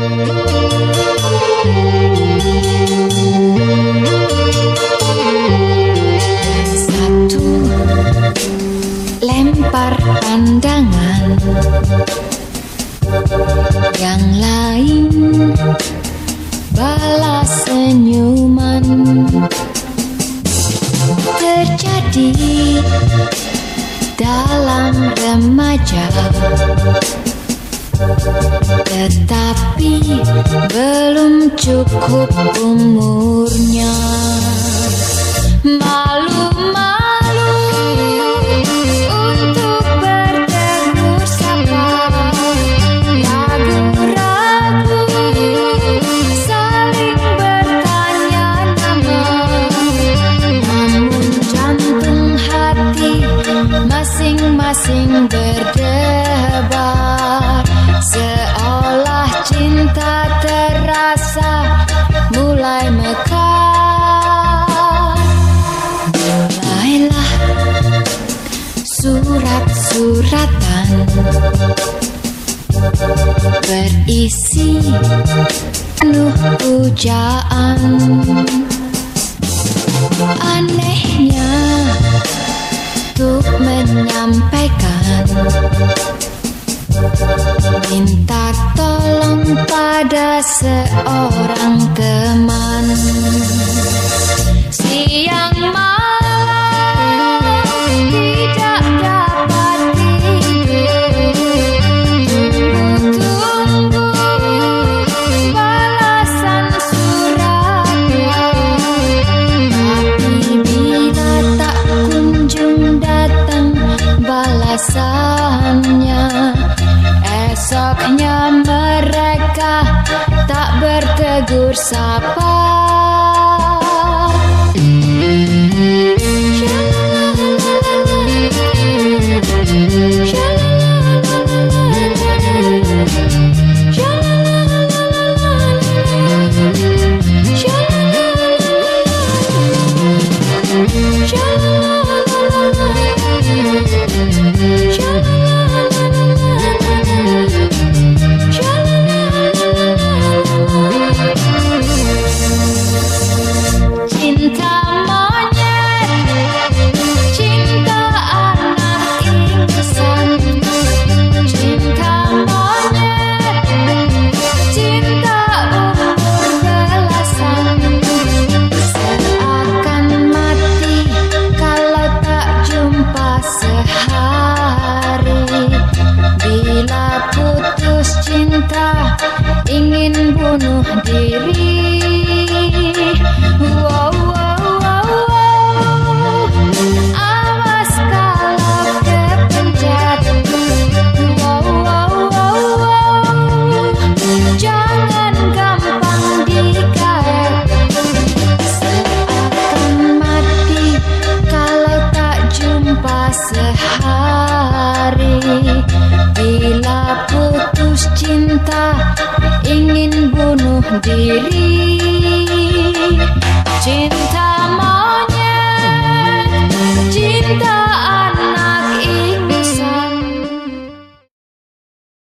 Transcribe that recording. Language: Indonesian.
Satu lempar pandangan, yang lain balas senyuman. Terjadi dalam remaja, tetapi belum cukup umurnya. Malu-malu untuk bertegur sapa, ragu-ragu saling bertanya nama. Namun jantung hati masing-masing berdebar, seolah cinta terasa mulai mekar. Mulailah surat-suratan berisi penuh pujaan. Anehnya untuk menyampaikan minta tolong pada seorang teman. Siang malam tidak dapat tidur, tunggu balasan suratnya. Tapi bila tak kunjung datang balasannya, esoknya mereka tak bertegur sapa. Ingin bunuh diri. Wow, wow, wow, wow. Awas kalau kepencet. Wow, wow, wow, wow. Jangan gampang digait. Seakan mati kalau tak jumpa sehari. Bila putus cinta ingin bunuh diri. Cinta